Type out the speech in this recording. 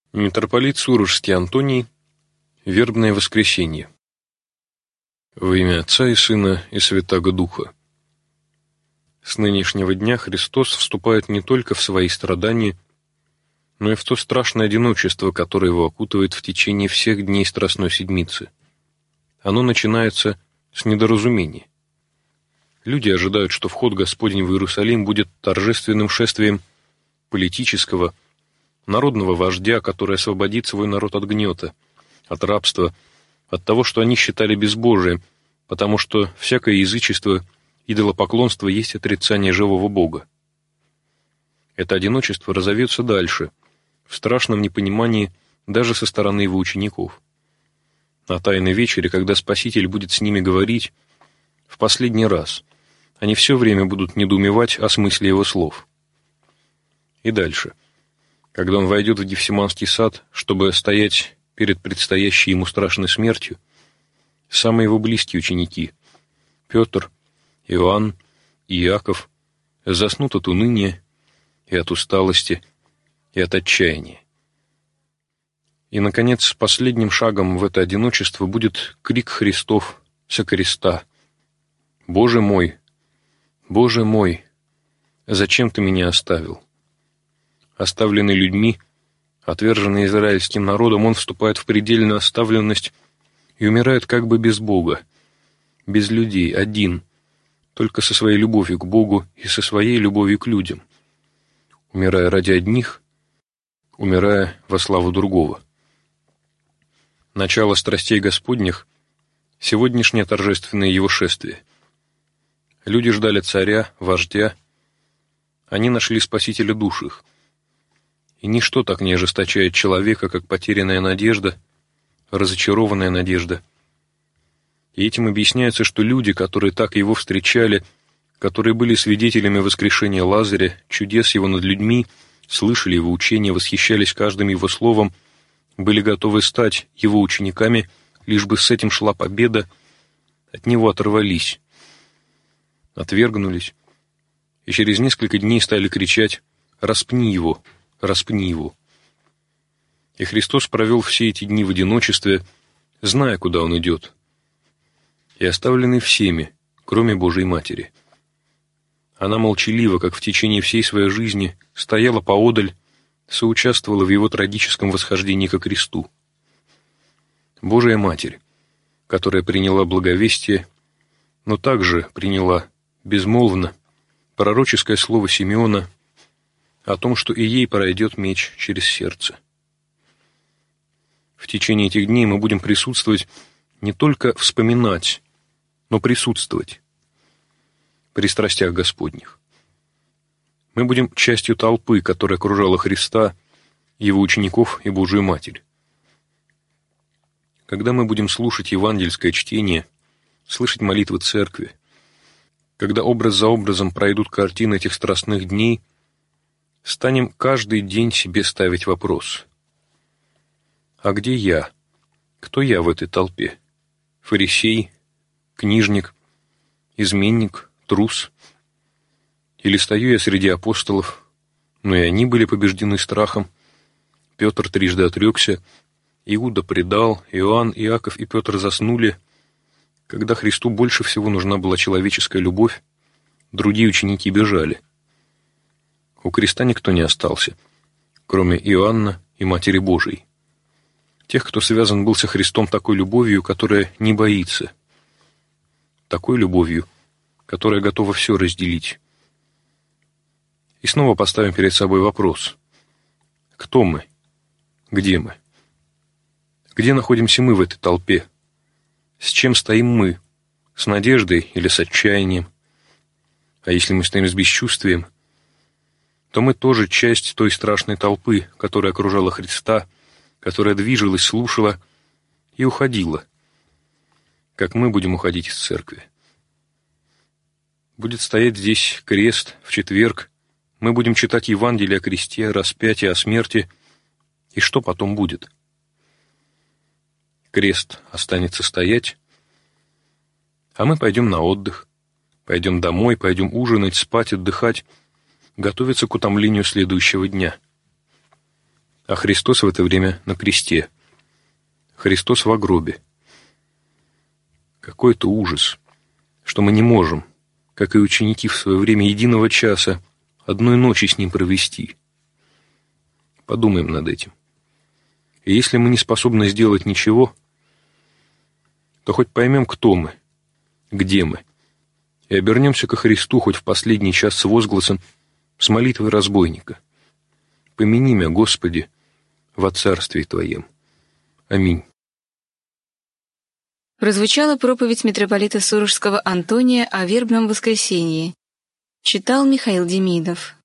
Митрополит Сурожский Антоний. Вербное воскресенье. Во имя Отца и Сына и Святаго Духа. С нынешнего дня Христос вступает не только в свои страдания, но и в то страшное одиночество, которое его окутывает в течение всех дней Страстной Седмицы. Оно начинается с недоразумения. Люди ожидают, что вход Господень в Иерусалим будет торжественным шествием политического, народного вождя, который освободит свой народ от гнета, от рабства, от того, что они считали безбожием, потому что всякое язычество, идолопоклонство есть отрицание живого Бога. Это одиночество разовьется дальше, в страшном непонимании даже со стороны его учеников. На Тайной вечере, когда Спаситель будет с ними говорить, в последний раз, они все время будут недоумевать о смысле его слов. И дальше. Когда он войдет в Гефсиманский сад, чтобы стоять перед предстоящей ему страшной смертью, самые его близкие ученики — Петр, Иоанн и Иаков — заснут от уныния и от усталости и от отчаяния. И, наконец, последним шагом в это одиночество будет крик Христов со креста: «Боже мой, зачем ты меня оставил?» Оставленный людьми, отверженный израильским народом, он вступает в предельную оставленность и умирает как бы без Бога, без людей, один, только со своей любовью к Богу и со своей любовью к людям, умирая ради одних, умирая во славу другого. Начало страстей Господних — сегодняшнее торжественное его шествие. Люди ждали царя, вождя, они нашли спасителя душ их. И ничто так не ожесточает человека, как потерянная надежда, разочарованная надежда. И этим объясняется, что люди, которые так его встречали, которые были свидетелями воскрешения Лазаря, чудес его над людьми, слышали его учения, восхищались каждым его словом, были готовы стать его учениками, лишь бы с этим шла победа, от него оторвались, отвергнулись, и через несколько дней стали кричать: «Распни его! Распни его!» И Христос провел все эти дни в одиночестве, зная, куда он идет, и оставленный всеми, кроме Божией Матери. Она молчаливо, как в течение всей своей жизни, стояла поодаль, соучаствовала в его трагическом восхождении ко кресту. Божия Матерь, которая приняла благовестие, но также приняла безмолвно пророческое слово Симеона о том, что и ей пройдет меч через сердце. В течение этих дней мы будем присутствовать, не только вспоминать, но присутствовать при страстях Господних. Мы будем частью толпы, которая окружала Христа, его учеников и Божию Матерь. Когда мы будем слушать евангельское чтение, слышать молитвы Церкви, когда образ за образом пройдут картины этих страстных дней, станем каждый день себе ставить вопрос: а где я? Кто я в этой толпе? Фарисей, книжник, изменник, трус? Или стою я среди апостолов, но и они были побеждены страхом? Петр трижды отрекся, Иуда предал, Иоанн, Иаков и Петр заснули. Когда Христу больше всего нужна была человеческая любовь, другие ученики бежали. У креста никто не остался, кроме Иоанна и Матери Божией. Тех, кто связан был со Христом такой любовью, которая не боится, такой любовью, которая готова все разделить. И снова поставим перед собой вопрос: кто мы? Где мы? Где находимся мы в этой толпе? С чем стоим мы? С надеждой или с отчаянием? А если мы стоим с бесчувствием, то мы тоже часть той страшной толпы, которая окружала Христа, которая двигалась, слушала и уходила, как мы будем уходить из церкви. Будет стоять здесь крест в четверг, мы будем читать Евангелие о кресте, о распятии, о смерти, и что потом будет? Крест останется стоять, а мы пойдем на отдых, пойдем домой, пойдем ужинать, спать, отдыхать, готовиться к утомлению следующего дня. а Христос в это время на кресте. Христос в гробе. Какой-то ужас, что мы не можем, как и ученики в свое время, единого часа, одной ночи с Ним провести. Подумаем над этим. И если мы не способны сделать ничего, то хоть поймем, кто мы, где мы, и обернемся ко Христу хоть в последний час с возгласом, с молитвой разбойника. «Помяни мя, Господи, во царстве Твоем». Аминь. Прозвучала проповедь митрополита Сурожского Антония о вербном воскресенье. Читал Михаил Демидов.